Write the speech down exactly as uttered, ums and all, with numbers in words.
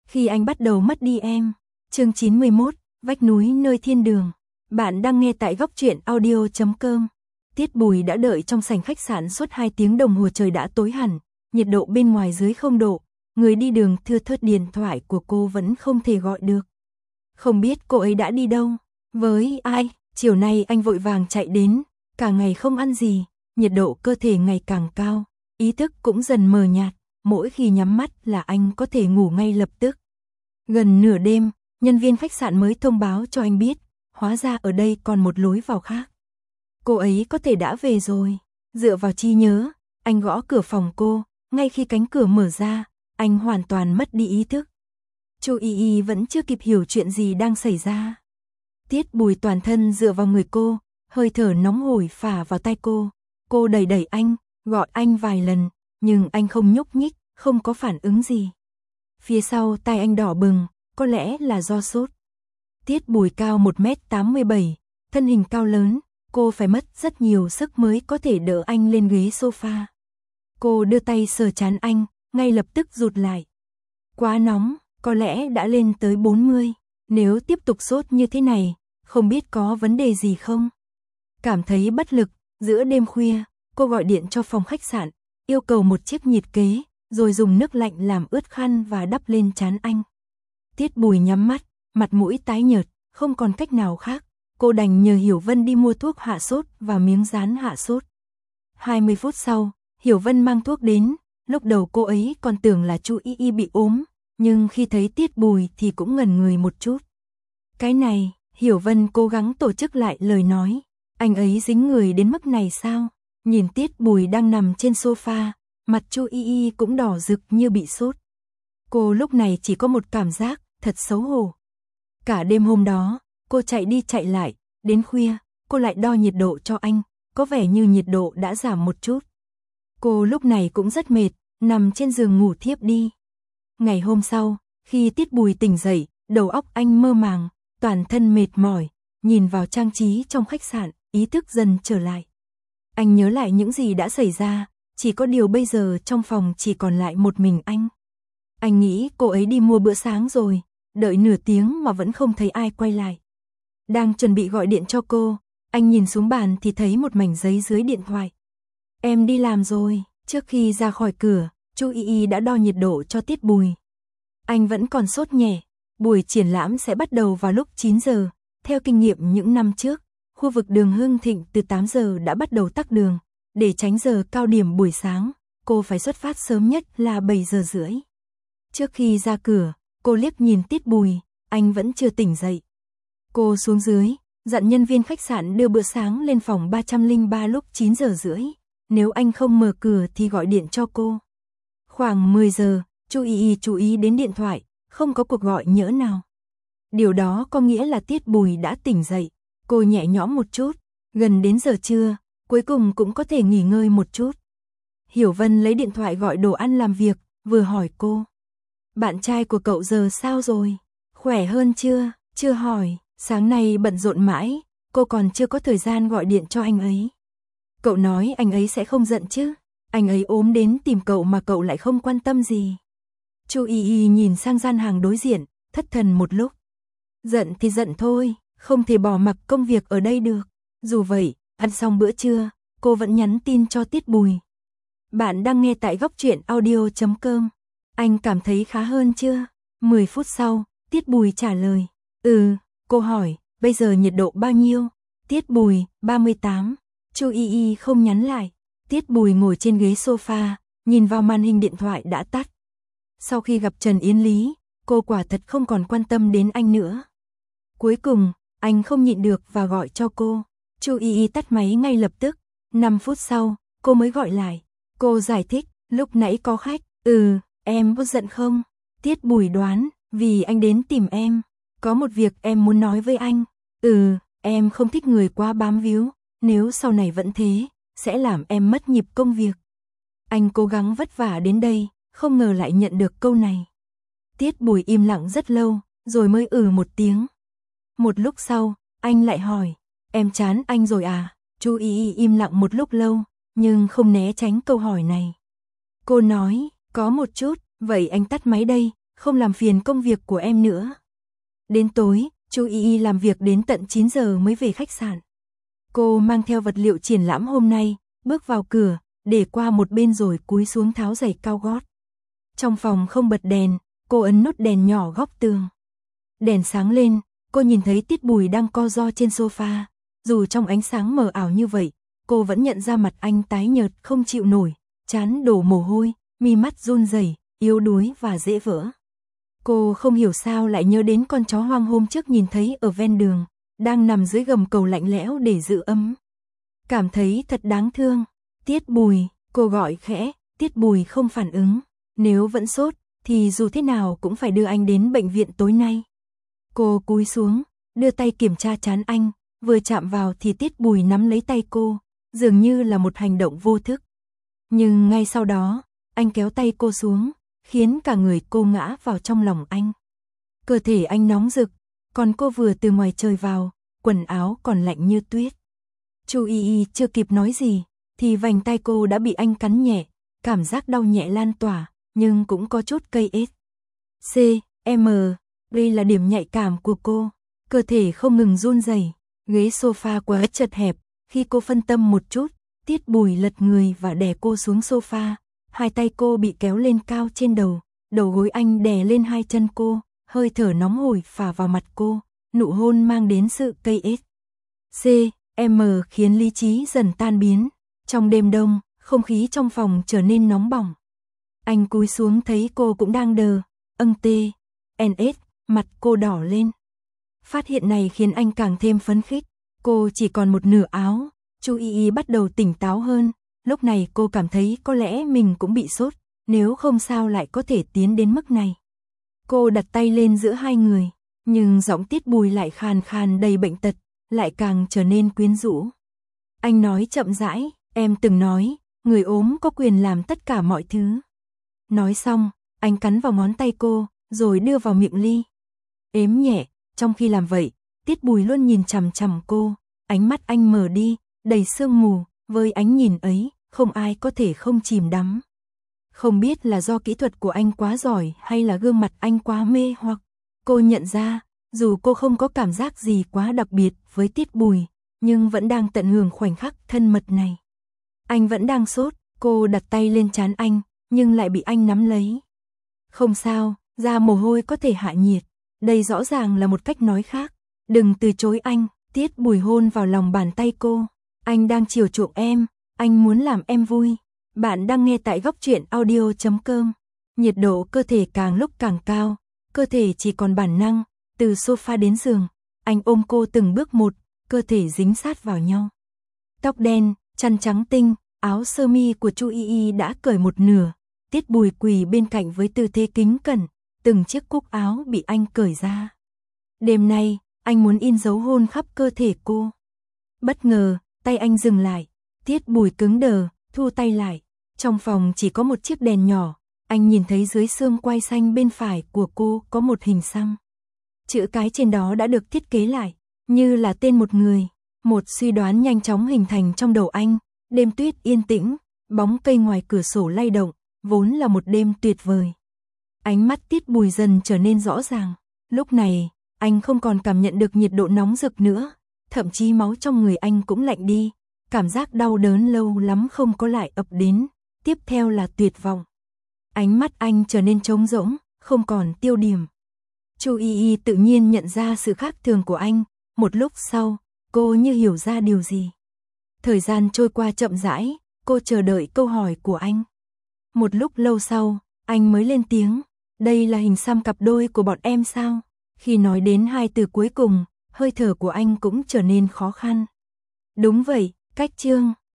Khi anh bắt đầu mất đi em. Chương chín mươi mốt, vách núi nơi thiên đường. Bạn đang nghe tại góc truyện audio chấm com. Tiết Bùi đã đợi trong sảnh khách sạn suốt hai tiếng đồng hồ, trời đã tối hẳn, nhiệt độ bên ngoài dưới không độ, người đi đường thưa thớt, điện thoại của cô vẫn không thể gọi được. Không biết cô ấy đã đi đâu, với ai. Chiều nay anh vội vàng chạy đến, cả ngày không ăn gì, nhiệt độ cơ thể ngày càng cao, ý thức cũng dần mờ nhạt, mỗi khi nhắm mắt là anh có thể ngủ ngay lập tức. Gần nửa đêm, nhân viên khách sạn mới thông báo cho anh biết, hóa ra ở đây còn một lối vào khác. Cô ấy có thể đã về rồi. Dựa vào trí nhớ, anh gõ cửa phòng cô, ngay khi cánh cửa mở ra, anh hoàn toàn mất đi ý thức. Chu Y Y vẫn chưa kịp hiểu chuyện gì đang xảy ra. Tiết Bùi toàn thân dựa vào người cô, hơi thở nóng hổi phả vào tai cô. Cô đẩy đẩy anh, gọi anh vài lần, nhưng anh không nhúc nhích, không có phản ứng gì. Phía sau tai anh đỏ bừng, có lẽ là do sốt. Tiết Bùi cao một mét tám mươi bảy, thân hình cao lớn, cô phải mất rất nhiều sức mới có thể đỡ anh lên ghế sofa. Cô đưa tay sờ trán anh, ngay lập tức rụt lại. Quá nóng, có lẽ đã lên tới bốn mươi, nếu tiếp tục sốt như thế này, không biết có vấn đề gì không. Cảm thấy bất lực, giữa đêm khuya, cô gọi điện cho phòng khách sạn, yêu cầu một chiếc nhiệt kế, rồi dùng nước lạnh làm ướt khăn và đắp lên trán anh. Tiết Bùi nhắm mắt, mặt mũi tái nhợt, không còn cách nào khác, cô đành nhờ Hiểu Vân đi mua thuốc hạ sốt và miếng dán hạ sốt. hai mươi phút sau, Hiểu Vân mang thuốc đến, lúc đầu cô ấy còn tưởng là Chu Y Y bị ốm, nhưng khi thấy Tiết Bùi thì cũng ngẩn người một chút. Cái này, Hiểu Vân cố gắng tổ chức lại lời nói, anh ấy dính người đến mức này sao? Nhìn Tiết Bùi đang nằm trên sofa, mặt Chu Y Y cũng đỏ rực như bị sốt. Cô lúc này chỉ có một cảm giác, thật xấu hổ. Cả đêm hôm đó, cô chạy đi chạy lại, đến khuya, cô lại đo nhiệt độ cho anh, có vẻ như nhiệt độ đã giảm một chút. Cô lúc này cũng rất mệt, nằm trên giường ngủ thiếp đi. Ngày hôm sau, khi Tiết Bùi tỉnh dậy, đầu óc anh mơ màng, toàn thân mệt mỏi, nhìn vào trang trí trong khách sạn, ý thức dần trở lại. Anh nhớ lại những gì đã xảy ra, chỉ có điều bây giờ trong phòng chỉ còn lại một mình anh. Anh nghĩ cô ấy đi mua bữa sáng rồi, đợi nửa tiếng mà vẫn không thấy ai quay lại. Đang chuẩn bị gọi điện cho cô, anh nhìn xuống bàn thì thấy một mảnh giấy dưới điện thoại. Em đi làm rồi. Trước khi ra khỏi cửa, Chu Y Y đã đo nhiệt độ cho Tiết Bùi. Anh vẫn còn sốt nhẹ. Buổi triển lãm sẽ bắt đầu vào lúc chín giờ. Theo kinh nghiệm những năm trước, khu vực đường Hưng Thịnh từ tám giờ đã bắt đầu tắc đường. Để tránh giờ cao điểm buổi sáng, cô phải xuất phát sớm nhất là bảy giờ rưỡi. Trước khi ra cửa, cô liếc nhìn Tiết Bùi, anh vẫn chưa tỉnh dậy. Cô xuống dưới, dặn nhân viên khách sạn đưa bữa sáng lên phòng ba không ba lúc chín giờ rưỡi. Nếu anh không mở cửa thì gọi điện cho cô. Khoảng mười giờ, Chu Y Y chú ý đến điện thoại, không có cuộc gọi nhỡ nào. Điều đó có nghĩa là Tiết Bùi đã tỉnh dậy. Cô nhẹ nhõm một chút, gần đến giờ trưa, cuối cùng cũng có thể nghỉ ngơi một chút. Hiểu Vân lấy điện thoại gọi đồ ăn làm việc, vừa hỏi cô. Bạn trai của cậu giờ sao rồi? Khỏe hơn chưa? Chưa hỏi, sáng nay bận rộn mãi, cô còn chưa có thời gian gọi điện cho anh ấy. Cậu nói anh ấy sẽ không giận chứ? Anh ấy ốm đến tìm cậu mà cậu lại không quan tâm gì. Chu Y Y nhìn sang gian hàng đối diện, thất thần một lúc. Giận thì giận thôi, không thể bỏ mặc công việc ở đây được. Dù vậy, ăn xong bữa trưa, cô vẫn nhắn tin cho Tiết Bùi. Bạn đang nghe tại góc truyện audio chấm com. Anh cảm thấy khá hơn chưa? mười phút sau, Tiết Bùi trả lời. Ừ, cô hỏi, bây giờ nhiệt độ bao nhiêu? Tiết Bùi, ba mươi tám. Chu Y Y không nhắn lại. Tiết Bùi ngồi trên ghế sofa, nhìn vào màn hình điện thoại đã tắt. Sau khi gặp Trần Yến Lý, cô quả thật không còn quan tâm đến anh nữa. Cuối cùng, anh không nhịn được và gọi cho cô. Chu Y Y tắt máy ngay lập tức. năm phút sau, cô mới gọi lại. Cô giải thích, lúc nãy có khách. Ừ, em có giận không? Tiết Bùi đoán, vì anh đến tìm em. Có một việc em muốn nói với anh. Ừ, em không thích người quá bám víu. Nếu sau này vẫn thế, sẽ làm em mất nhịp công việc. Anh cố gắng vất vả đến đây, không ngờ lại nhận được câu này. Tiết Bùi im lặng rất lâu, rồi mới ừ một tiếng. Một lúc sau, anh lại hỏi, em chán anh rồi à? Chu Y Y im lặng một lúc lâu, nhưng không né tránh câu hỏi này. Cô nói, có một chút, vậy anh tắt máy đây, không làm phiền công việc của em nữa. Đến tối, Chu Y Y làm việc đến tận chín giờ mới về khách sạn. Cô mang theo vật liệu triển lãm hôm nay, bước vào cửa, để qua một bên rồi cúi xuống tháo giày cao gót. Trong phòng không bật đèn, cô ấn nút đèn nhỏ góc tường. Đèn sáng lên, cô nhìn thấy Tiết Bùi đang co ro trên sofa. Dù trong ánh sáng mờ ảo như vậy, cô vẫn nhận ra mặt anh tái nhợt không chịu nổi, trán đổ mồ hôi, mi mắt run rẩy, yếu đuối và dễ vỡ. Cô không hiểu sao lại nhớ đến con chó hoang hôm trước nhìn thấy ở ven đường, đang nằm dưới gầm cầu lạnh lẽo để giữ ấm. Cảm thấy thật đáng thương. Tiết Bùi, cô gọi khẽ, Tiết Bùi không phản ứng. Nếu vẫn sốt, thì dù thế nào cũng phải đưa anh đến bệnh viện tối nay. Cô cúi xuống, đưa tay kiểm tra trán anh, vừa chạm vào thì Tiết Bùi nắm lấy tay cô, dường như là một hành động vô thức. Nhưng ngay sau đó, anh kéo tay cô xuống, khiến cả người cô ngã vào trong lòng anh. Cơ thể anh nóng rực, còn cô vừa từ ngoài trời vào, quần áo còn lạnh như tuyết. Chu Y Y chưa kịp nói gì, thì vành tay cô đã bị anh cắn nhẹ, cảm giác đau nhẹ lan tỏa, nhưng cũng có chút cây ết. C, M, đây là điểm nhạy cảm của cô, cơ thể không ngừng run rẩy, ghế sofa quá chật hẹp, khi cô phân tâm một chút, Tiết Bùi lật người và đè cô xuống sofa, hai tay cô bị kéo lên cao trên đầu, đầu gối anh đè lên hai chân cô, hơi thở nóng hổi phả vào mặt cô, nụ hôn mang đến sự cây ết. C, M khiến lý trí dần tan biến, trong đêm đông, không khí trong phòng trở nên nóng bỏng. Anh cúi xuống thấy cô cũng đang đờ, âng tê, en ét, mặt cô đỏ lên. Phát hiện này khiến anh càng thêm phấn khích, cô chỉ còn một nửa áo, Chu Y Y bắt đầu tỉnh táo hơn, lúc này cô cảm thấy có lẽ mình cũng bị sốt, nếu không sao lại có thể tiến đến mức này. Cô đặt tay lên giữa hai người, nhưng giọng Tiết Bùi lại khàn khàn đầy bệnh tật, lại càng trở nên quyến rũ. Anh nói chậm rãi, em từng nói, người ốm có quyền làm tất cả mọi thứ. Nói xong, anh cắn vào ngón tay cô, rồi đưa vào miệng ly. Ếm nhẹ, trong khi làm vậy, Tiết Bùi luôn nhìn chằm chằm cô, ánh mắt anh mở đi, đầy sương mù, với ánh nhìn ấy, không ai có thể không chìm đắm. Không biết là do kỹ thuật của anh quá giỏi hay là gương mặt anh quá mê hoặc, cô nhận ra, dù cô không có cảm giác gì quá đặc biệt với Tiết Bùi, nhưng vẫn đang tận hưởng khoảnh khắc thân mật này. Anh vẫn đang sốt, cô đặt tay lên trán anh, nhưng lại bị anh nắm lấy. Không sao, ra mồ hôi có thể hạ nhiệt, đây rõ ràng là một cách nói khác. Đừng từ chối anh, Tiết Bùi hôn vào lòng bàn tay cô. Anh đang chiều chuộng em, anh muốn làm em vui. Bạn đang nghe tại góc truyện audio chấm com. Nhiệt độ cơ thể càng lúc càng cao, cơ thể chỉ còn bản năng, từ sofa đến giường, anh ôm cô từng bước một, cơ thể dính sát vào nhau. Tóc đen, chăn trắng tinh, áo sơ mi của Chu Y Y đã cởi một nửa, Tiết Bùi quỳ bên cạnh với tư thế kính cẩn, từng chiếc cúc áo bị anh cởi ra. Đêm nay, anh muốn in dấu hôn khắp cơ thể cô. Bất ngờ, tay anh dừng lại, Tiết Bùi cứng đờ, thu tay lại. Trong phòng chỉ có một chiếc đèn nhỏ, anh nhìn thấy dưới xương quai xanh bên phải của cô có một hình xăm. Chữ cái trên đó đã được thiết kế lại, như là tên một người. Một suy đoán nhanh chóng hình thành trong đầu anh, đêm tuyết yên tĩnh, bóng cây ngoài cửa sổ lay động, vốn là một đêm tuyệt vời. Ánh mắt Tiết Bùi dần trở nên rõ ràng, lúc này, anh không còn cảm nhận được nhiệt độ nóng rực nữa, thậm chí máu trong người anh cũng lạnh đi, cảm giác đau đớn lâu lắm không có lại ập đến, tiếp theo là tuyệt vọng. Ánh mắt anh trở nên trống rỗng, không còn tiêu điểm. Chu Y Y tự nhiên nhận ra sự khác thường của anh, một lúc sau, cô như hiểu ra điều gì. Thời gian trôi qua chậm rãi, cô chờ đợi câu hỏi của anh. Một lúc lâu sau, anh mới lên tiếng, đây là hình xăm cặp đôi của bọn em sao? Khi nói đến hai từ cuối cùng, hơi thở của anh cũng trở nên khó khăn. Đúng vậy, cách chương.